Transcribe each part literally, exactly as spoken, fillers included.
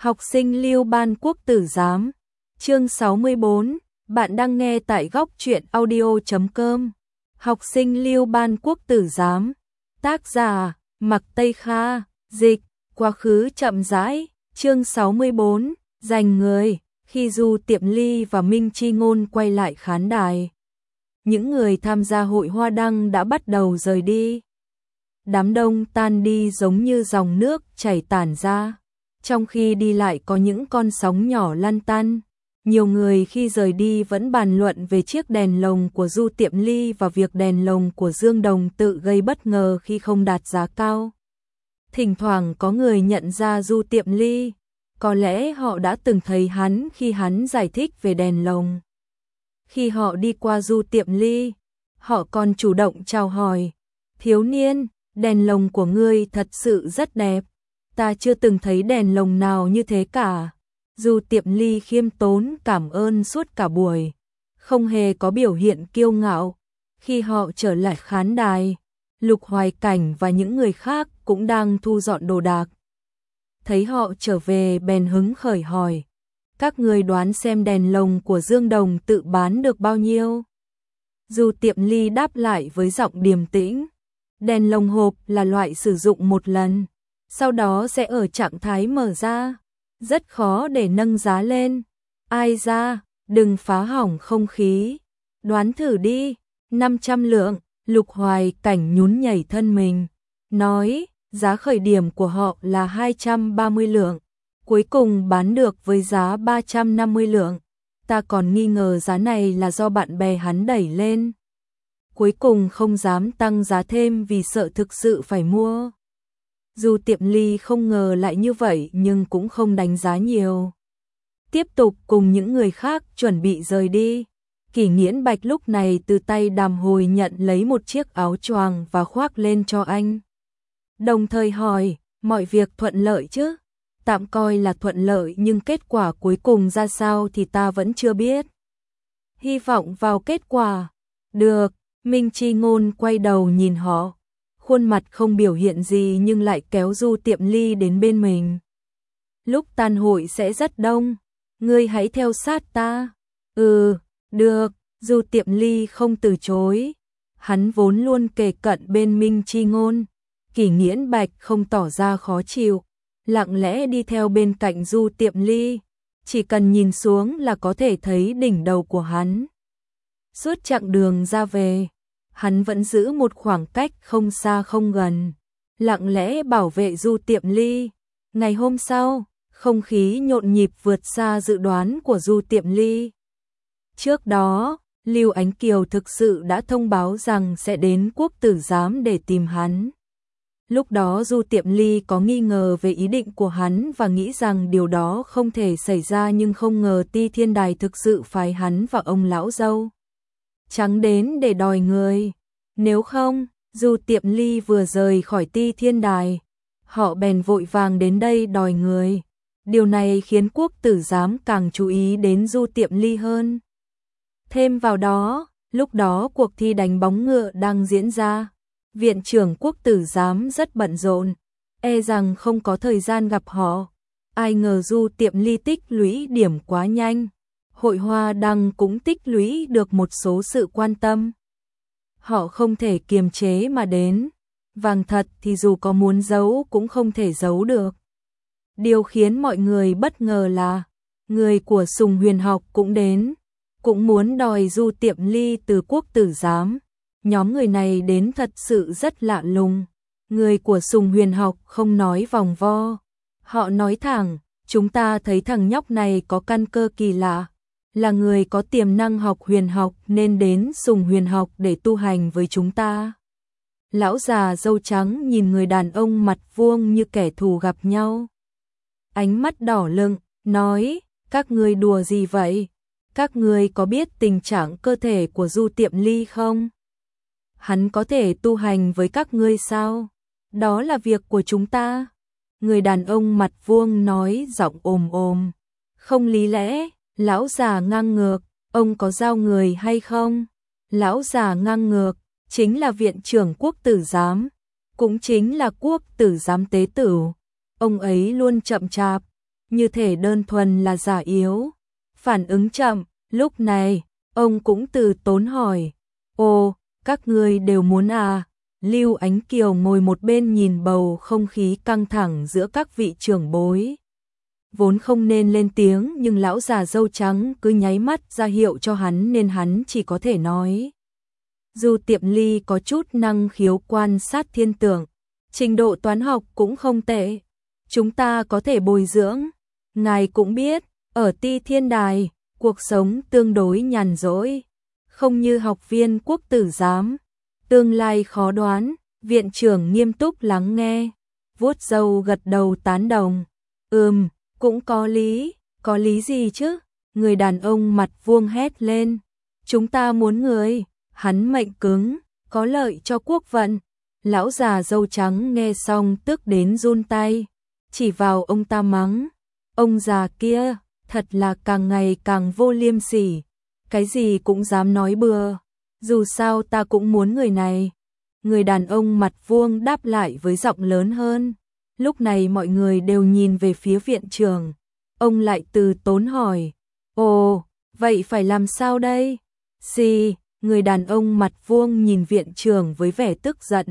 Học sinh Lưu Ban Quốc tử giám. Chương sáu mươi bốn. Bạn đang nghe tại góc truyện audio chấm com. Học sinh Lưu Ban Quốc tử giám. Tác giả: Mặc Tây Kha. Dịch: Quá khứ chậm rãi. Chương sáu mươi bốn. Giành người. Khi Du Tiệm Ly và Minh Chi Ngôn quay lại khán đài, những người tham gia hội hoa đăng đã bắt đầu rời đi. Đám đông tan đi giống như dòng nước chảy tản ra, trong khi đi lại có những con sóng nhỏ lăn tăn. Nhiều người khi rời đi vẫn bàn luận về chiếc đèn lồng của Du Tiệm Ly và việc đèn lồng của Dương Đồng tự gây bất ngờ khi không đạt giá cao. Thỉnh thoảng có người nhận ra Du Tiệm Ly, có lẽ họ đã từng thấy hắn khi hắn giải thích về đèn lồng. Khi họ đi qua Du Tiệm Ly, họ còn chủ động chào hỏi: "Thiếu niên, đèn lồng của ngươi thật sự rất đẹp. Ta chưa từng thấy đèn lồng nào như thế cả." Du Tiệm Ly khiêm tốn cảm ơn suốt cả buổi, không hề có biểu hiện kiêu ngạo. Khi họ trở lại khán đài, Lục Hoài Cảnh và những người khác cũng đang thu dọn đồ đạc. Thấy họ trở về bèn hứng khởi hỏi: "Các người đoán xem đèn lồng của Dương Đồng tự bán được bao nhiêu?" Du Tiệm Ly đáp lại với giọng điềm tĩnh: "Đèn lồng hộp là loại sử dụng một lần, sau đó sẽ ở trạng thái mở ra, rất khó để nâng giá lên. Ai ra, đừng phá hỏng không khí. Đoán thử đi." năm trăm lượng. Lục Hoài Cảnh nhún nhảy thân mình, nói: "Giá khởi điểm của họ là hai trăm ba mươi lượng, cuối cùng bán được với giá ba trăm năm mươi lượng. Ta còn nghi ngờ giá này là do bạn bè hắn đẩy lên. Cuối cùng không dám tăng giá thêm vì sợ thực sự phải mua." Du Tiệm Ly không ngờ lại như vậy nhưng cũng không đánh giá nhiều, tiếp tục cùng những người khác chuẩn bị rời đi. Kỷ Nghiễn Bạch lúc này từ tay Đàm Hồi nhận lấy một chiếc áo choàng và khoác lên cho anh, đồng thời hỏi: "Mọi việc thuận lợi chứ?" "Tạm coi là thuận lợi nhưng kết quả cuối cùng ra sao thì ta vẫn chưa biết. Hy vọng vào kết quả." "Được." Minh Chi Ngôn quay đầu nhìn họ, khuôn mặt không biểu hiện gì nhưng lại kéo Du Tiệm Ly đến bên mình. "Lúc tan hội sẽ rất đông, ngươi hãy theo sát ta." "Ừ, được." Du Tiệm Ly không từ chối, hắn vốn luôn kề cận bên Minh Chi Ngôn. Kỷ Nghiễn Bạch không tỏ ra khó chịu, lặng lẽ đi theo bên cạnh Du Tiệm Ly, chỉ cần nhìn xuống là có thể thấy đỉnh đầu của hắn. Suốt chặng đường ra về, hắn vẫn giữ một khoảng cách không xa không gần, lặng lẽ bảo vệ Du Tiệm Ly. Ngày hôm sau, không khí nhộn nhịp vượt xa dự đoán của Du Tiệm Ly. Trước đó, Lưu Ánh Kiều thực sự đã thông báo rằng sẽ đến Quốc tử giám để tìm hắn. Lúc đó Du Tiệm Ly có nghi ngờ về ý định của hắn và nghĩ rằng điều đó không thể xảy ra, nhưng không ngờ Ti Thiên Đài thực sự phái hắn và ông lão dâu trắng đến để đòi người. Nếu không, Du Tiệm Ly vừa rời khỏi Ti Thiên Đài, họ bèn vội vàng đến đây đòi người. Điều này khiến Quốc tử giám càng chú ý đến Du Tiệm Ly hơn. Thêm vào đó, lúc đó cuộc thi đánh bóng ngựa đang diễn ra, viện trưởng Quốc tử giám rất bận rộn, e rằng không có thời gian gặp họ. Ai ngờ Du Tiệm Ly tích lũy điểm quá nhanh, hội hoa đăng cũng tích lũy được một số sự quan tâm. Họ không thể kiềm chế mà đến, vàng thật thì dù có muốn giấu cũng không thể giấu được. Điều khiến mọi người bất ngờ là người của Sùng Huyền Học cũng đến, cũng muốn đòi Du Tiệm Ly từ Quốc tử giám. Nhóm người này đến thật sự rất lạ lùng. Người của Sùng Huyền Học không nói vòng vo, họ nói thẳng: "Chúng ta thấy thằng nhóc này có căn cơ kỳ lạ, là người có tiềm năng học huyền học nên đến Sùng Huyền Học để tu hành với chúng ta." Lão già râu trắng nhìn người đàn ông mặt vuông như kẻ thù gặp nhau, ánh mắt đỏ lựng, nói: "Các ngươi đùa gì vậy? Các ngươi có biết tình trạng cơ thể của Du Tiệm Ly không? Hắn có thể tu hành với các ngươi sao? Đó là việc của chúng ta." Người đàn ông mặt vuông nói giọng ồm ồm: "Không lý lẽ." Lão già ngang ngược: "Ông có giao người hay không?" Lão già ngang ngược chính là viện trưởng Quốc tử giám, cũng chính là Quốc tử giám tế tử. Ông ấy luôn chậm chạp, như thể đơn thuần là giả yếu. Phản ứng chậm, lúc này, ông cũng từ tốn hỏi, ồ, các ngươi đều muốn à? Lưu Ánh Kiều ngồi một bên nhìn bầu không khí căng thẳng giữa các vị trưởng bối. Vốn không nên lên tiếng nhưng lão già râu trắng cứ nháy mắt ra hiệu cho hắn nên hắn chỉ có thể nói. Du Tiệm Ly có chút năng khiếu quan sát thiên tượng, trình độ toán học cũng không tệ. Chúng ta có thể bồi dưỡng. Ngài cũng biết, ở Ti Thiên Đài, cuộc sống tương đối nhàn rỗi, không như học viên quốc tử giám. Tương lai khó đoán, viện trưởng nghiêm túc lắng nghe, vuốt râu gật đầu tán đồng. Ừm, cũng có lý, có lý gì chứ? Người đàn ông mặt vuông hét lên. Chúng ta muốn người, hắn mệnh cứng, có lợi cho quốc vận. Lão già râu trắng nghe xong tức đến run tay, chỉ vào ông ta mắng. Ông già kia, thật là càng ngày càng vô liêm sỉ, cái gì cũng dám nói bừa. Dù sao ta cũng muốn người này. Người đàn ông mặt vuông đáp lại với giọng lớn hơn. Lúc này mọi người đều nhìn về phía viện trưởng. Ông lại từ tốn hỏi. Ồ, vậy phải làm sao đây? Xì, người đàn ông mặt vuông nhìn viện trưởng với vẻ tức giận.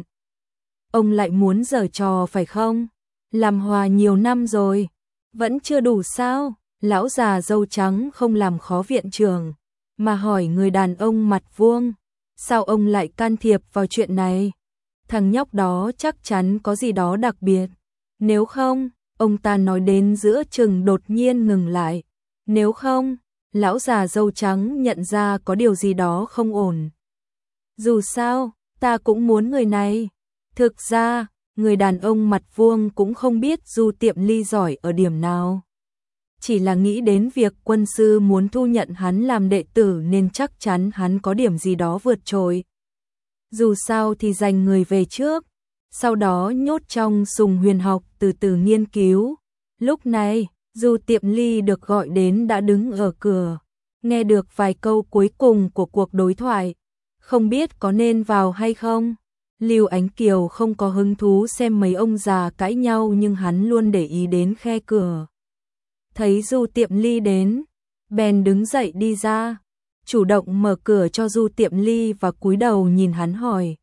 Ông lại muốn giở trò phải không? Làm hòa nhiều năm rồi, vẫn chưa đủ sao? Lão già râu trắng không làm khó viện trưởng, mà hỏi người đàn ông mặt vuông. Sao ông lại can thiệp vào chuyện này? Thằng nhóc đó chắc chắn có gì đó đặc biệt. Nếu không, ông ta nói đến giữa chừng đột nhiên ngừng lại. Nếu không, lão già râu trắng nhận ra có điều gì đó không ổn. Dù sao, ta cũng muốn người này. Thực ra, người đàn ông mặt vuông cũng không biết Du Tiệm Ly giỏi ở điểm nào. Chỉ là nghĩ đến việc quân sư muốn thu nhận hắn làm đệ tử nên chắc chắn hắn có điểm gì đó vượt trội. Dù sao thì dành người về trước, sau đó nhốt trong sùng huyền học từ từ nghiên cứu. Lúc này, Du Tiệm Ly được gọi đến đã đứng ở cửa, nghe được vài câu cuối cùng của cuộc đối thoại. Không biết có nên vào hay không? Lưu Ánh Kiều không có hứng thú xem mấy ông già cãi nhau nhưng hắn luôn để ý đến khe cửa. Thấy Du Tiệm Ly đến, bèn đứng dậy đi ra, chủ động mở cửa cho Du Tiệm Ly và cúi đầu nhìn hắn hỏi.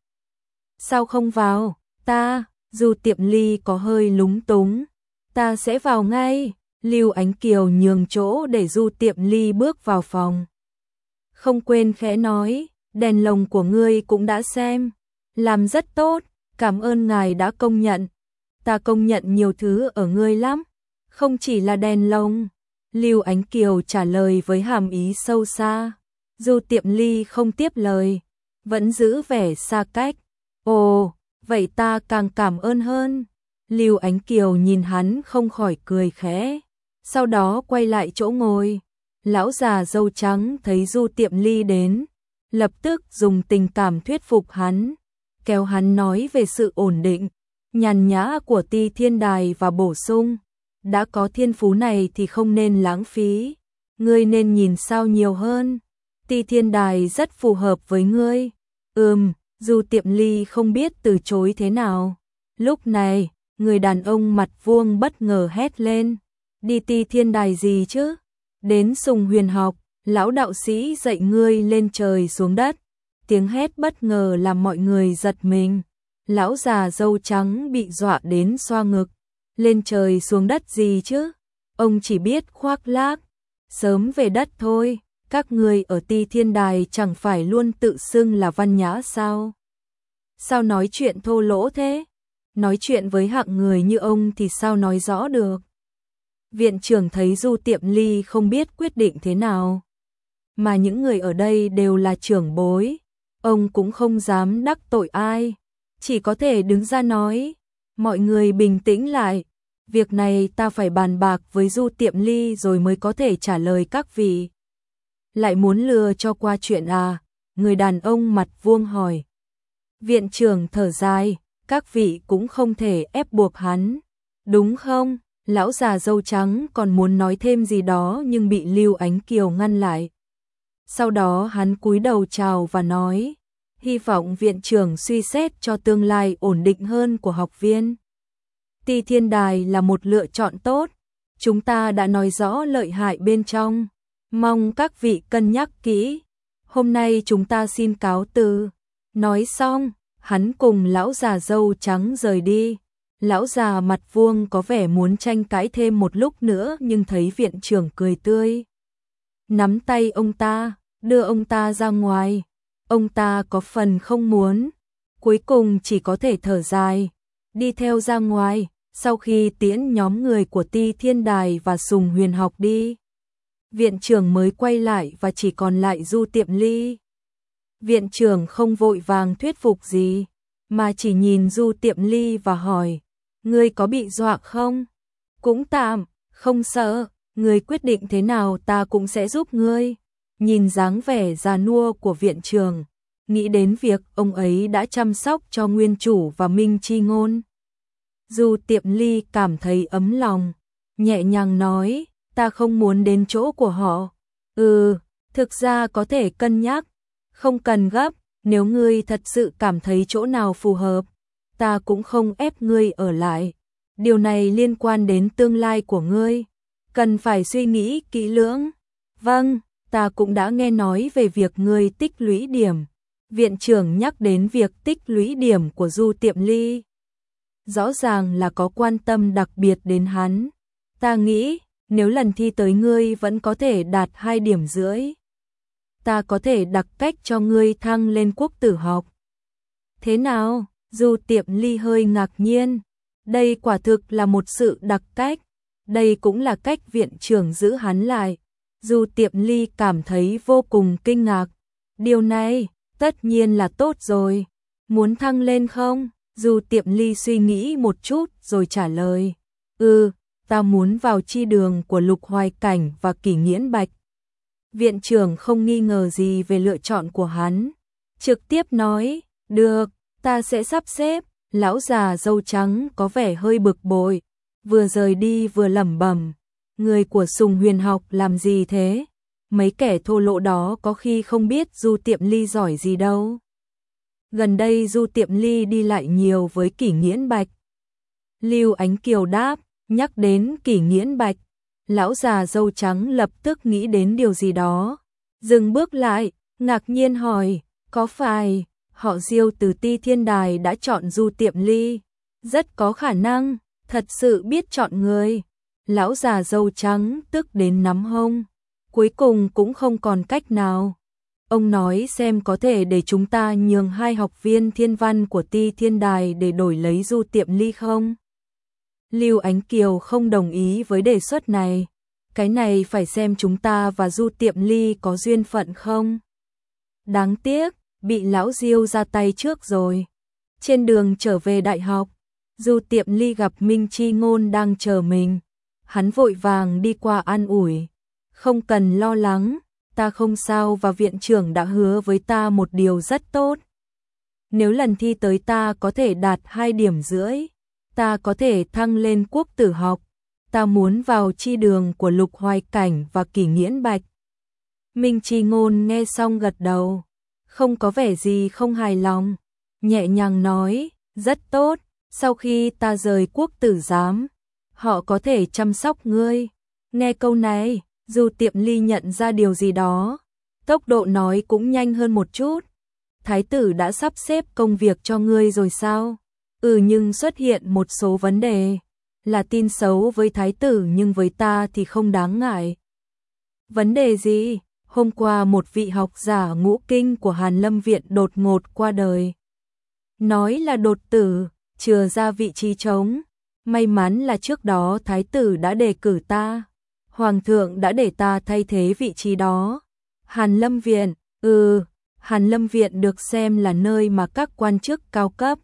Sao không vào? Ta, Du Tiệm Ly có hơi lúng túng. Ta sẽ vào ngay. Lưu Ánh Kiều nhường chỗ để Du Tiệm Ly bước vào phòng. Không quên khẽ nói, đèn lồng của ngươi cũng đã xem. Làm rất tốt, cảm ơn ngài đã công nhận. Ta công nhận nhiều thứ ở ngươi lắm, không chỉ là đèn lồng. Lưu Ánh Kiều trả lời với hàm ý sâu xa. Du Tiệm Ly không tiếp lời, vẫn giữ vẻ xa cách. Ồ, vậy ta càng cảm ơn hơn. Lưu Ánh Kiều nhìn hắn không khỏi cười khẽ, sau đó quay lại chỗ ngồi. Lão già râu trắng thấy Du Tiệm Ly đến, lập tức dùng tình cảm thuyết phục hắn, kéo hắn nói về sự ổn định, nhàn nhã của Ti Thiên Đài và bổ sung, đã có thiên phú này thì không nên lãng phí, ngươi nên nhìn sao nhiều hơn. Ti Thiên Đài rất phù hợp với ngươi. Ừm, Du Tiệm Ly không biết từ chối thế nào. Lúc này, người đàn ông mặt vuông bất ngờ hét lên. Đi Ti Thiên Đài gì chứ? Đến sùng huyền học, lão đạo sĩ dạy ngươi lên trời xuống đất. Tiếng hét bất ngờ làm mọi người giật mình. Lão già râu trắng bị dọa đến xoa ngực. Lên trời xuống đất gì chứ? Ông chỉ biết khoác lác. Sớm về đất thôi. Các người ở Ti Thiên Đài chẳng phải luôn tự xưng là văn nhã sao? Sao nói chuyện thô lỗ thế? Nói chuyện với hạng người như ông thì sao nói rõ được? Viện trưởng thấy Du Tiệm Ly không biết quyết định thế nào. Mà những người ở đây đều là trưởng bối. Ông cũng không dám đắc tội ai. Chỉ có thể đứng ra nói. Mọi người bình tĩnh lại. Việc này ta phải bàn bạc với Du Tiệm Ly rồi mới có thể trả lời các vị. Lại muốn lừa cho qua chuyện à? Người đàn ông mặt vuông hỏi. Viện trưởng thở dài, các vị cũng không thể ép buộc hắn. Đúng không? Lão già râu trắng còn muốn nói thêm gì đó nhưng bị Lưu Ánh Kiều ngăn lại. Sau đó hắn cúi đầu chào và nói, hy vọng viện trưởng suy xét cho tương lai ổn định hơn của học viên. Ti Thiên Đài là một lựa chọn tốt. chúng ta đã nói rõ lợi hại bên trong, mong các vị cân nhắc kỹ. Hôm nay chúng ta xin cáo từ. Nói xong, hắn cùng lão già râu trắng rời đi. Lão già mặt vuông có vẻ muốn tranh cãi thêm một lúc nữa nhưng thấy viện trưởng cười tươi. Nắm tay ông ta, đưa ông ta ra ngoài. Ông ta có phần không muốn, cuối cùng chỉ có thể thở dài, đi theo ra ngoài. Sau khi tiễn nhóm người của Ti Thiên Đài và Sùng Huyền học đi, viện trưởng mới quay lại và chỉ còn lại Du Tiệm Ly. Viện trưởng không vội vàng thuyết phục gì, mà chỉ nhìn Du Tiệm Ly và hỏi, ngươi có bị dọa không? Cũng tạm, không sợ, ngươi quyết định thế nào ta cũng sẽ giúp ngươi. Nhìn dáng vẻ già nua của viện trưởng, nghĩ đến việc ông ấy đã chăm sóc cho nguyên chủ và Minh Chi Ngôn. Du Tiệm Ly cảm thấy ấm lòng, nhẹ nhàng nói, ta không muốn đến chỗ của họ. Ừ, thực ra có thể cân nhắc, không cần gấp, nếu ngươi thật sự cảm thấy chỗ nào phù hợp, ta cũng không ép ngươi ở lại. Điều này liên quan đến tương lai của ngươi, cần phải suy nghĩ kỹ lưỡng. Vâng, ta cũng đã nghe nói về việc ngươi tích lũy điểm. Viện trưởng nhắc đến việc tích lũy điểm của Du Tiệm Ly. Rõ ràng là có quan tâm đặc biệt đến hắn. Ta nghĩ, nếu lần thi tới ngươi vẫn có thể đạt hai điểm rưỡi, ta có thể đặc cách cho ngươi thăng lên quốc tử học. Thế nào? Du Tiệm Ly hơi ngạc nhiên. Đây quả thực là một sự đặc cách. Đây cũng là cách viện trưởng giữ hắn lại. Du Tiệm Ly cảm thấy vô cùng kinh ngạc. Điều này, tất nhiên là tốt rồi. Muốn thăng lên không? Du Tiệm Ly suy nghĩ một chút rồi trả lời. Ừ, ta muốn vào chi đường của Lục Hoài Cảnh và Kỷ Nghiễn Bạch. Viện trưởng không nghi ngờ gì về lựa chọn của hắn. Trực tiếp nói, được, ta sẽ sắp xếp. Lão già râu trắng có vẻ hơi bực bội, vừa rời đi vừa lẩm bẩm, người của Sùng Huyền học làm gì thế? Mấy kẻ thô lỗ đó có khi không biết Du Tiệm Ly giỏi gì đâu. Gần đây Du Tiệm Ly đi lại nhiều với Kỷ Nghiễn Bạch. Lưu Ánh Kiều đáp, nhắc đến Kỷ Nghiễn Bạch, lão già râu trắng lập tức nghĩ đến điều gì đó, dừng bước lại, ngạc nhiên hỏi, có phải họ Diêu từ Ti Thiên Đài đã chọn Du Tiệm Ly? Rất có khả năng, thật sự biết chọn người. Lão già râu trắng tức đến nắm hông, cuối cùng cũng không còn cách nào. Ông nói xem có thể để chúng ta nhường hai học viên thiên văn của Ti Thiên Đài để đổi lấy Du Tiệm Ly không? Lưu Ánh Kiều không đồng ý với đề xuất này. Cái này phải xem chúng ta và Du Tiệm Ly có duyên phận không. Đáng tiếc, bị lão Diêu ra tay trước rồi. Trên đường trở về đại học, Du Tiệm Ly gặp Minh Chi Ngôn đang chờ mình. Hắn vội vàng đi qua an ủi. Không cần lo lắng, ta không sao và viện trưởng đã hứa với ta một điều rất tốt. Nếu lần thi tới ta có thể đạt hai điểm rưỡi, ta có thể thăng lên quốc tử học. Ta muốn vào chi đường của Lục Hoài Cảnh và Kỷ Nghiễn Bạch. Minh Chi Ngôn nghe xong gật đầu, không có vẻ gì không hài lòng, nhẹ nhàng nói, rất tốt, sau khi ta rời quốc tử giám, họ có thể chăm sóc ngươi. Nghe câu này, Du Tiệm Ly nhận ra điều gì đó, tốc độ nói cũng nhanh hơn một chút. Thái tử đã sắp xếp công việc cho ngươi rồi sao? Ừ, nhưng xuất hiện một số vấn đề. Là tin xấu với thái tử nhưng với ta thì không đáng ngại. Vấn đề gì? Hôm qua một vị học giả ngũ kinh của Hàn Lâm Viện đột ngột qua đời. Nói là đột tử, chừa ra vị trí trống. May mắn là trước đó thái tử đã đề cử ta. Hoàng thượng đã để ta thay thế vị trí đó. Hàn Lâm Viện, ừ, Hàn Lâm Viện được xem là nơi mà các quan chức cao cấp,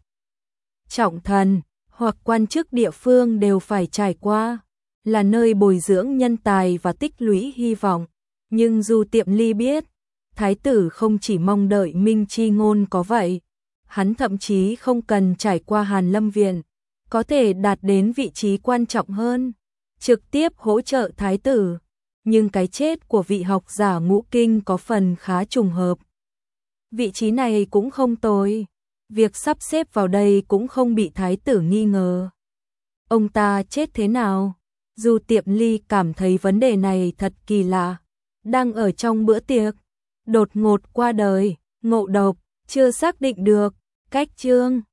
trọng thần hoặc quan chức địa phương đều phải trải qua, là nơi bồi dưỡng nhân tài và tích lũy hy vọng. Nhưng Du Tiệm Ly biết, thái tử không chỉ mong đợi Minh Chi Ngôn có vậy, hắn thậm chí không cần trải qua Hàn Lâm Viện, có thể đạt đến vị trí quan trọng hơn, trực tiếp hỗ trợ thái tử. Nhưng cái chết của vị học giả ngũ kinh có phần khá trùng hợp. Vị trí này cũng không tồi. Việc sắp xếp vào đây cũng không bị thái tử nghi ngờ. Ông ta chết thế nào? Du Tiệm Ly cảm thấy vấn đề này thật kỳ lạ. Đang ở trong bữa tiệc, đột ngột qua đời, ngộ độc, chưa xác định được, cách chương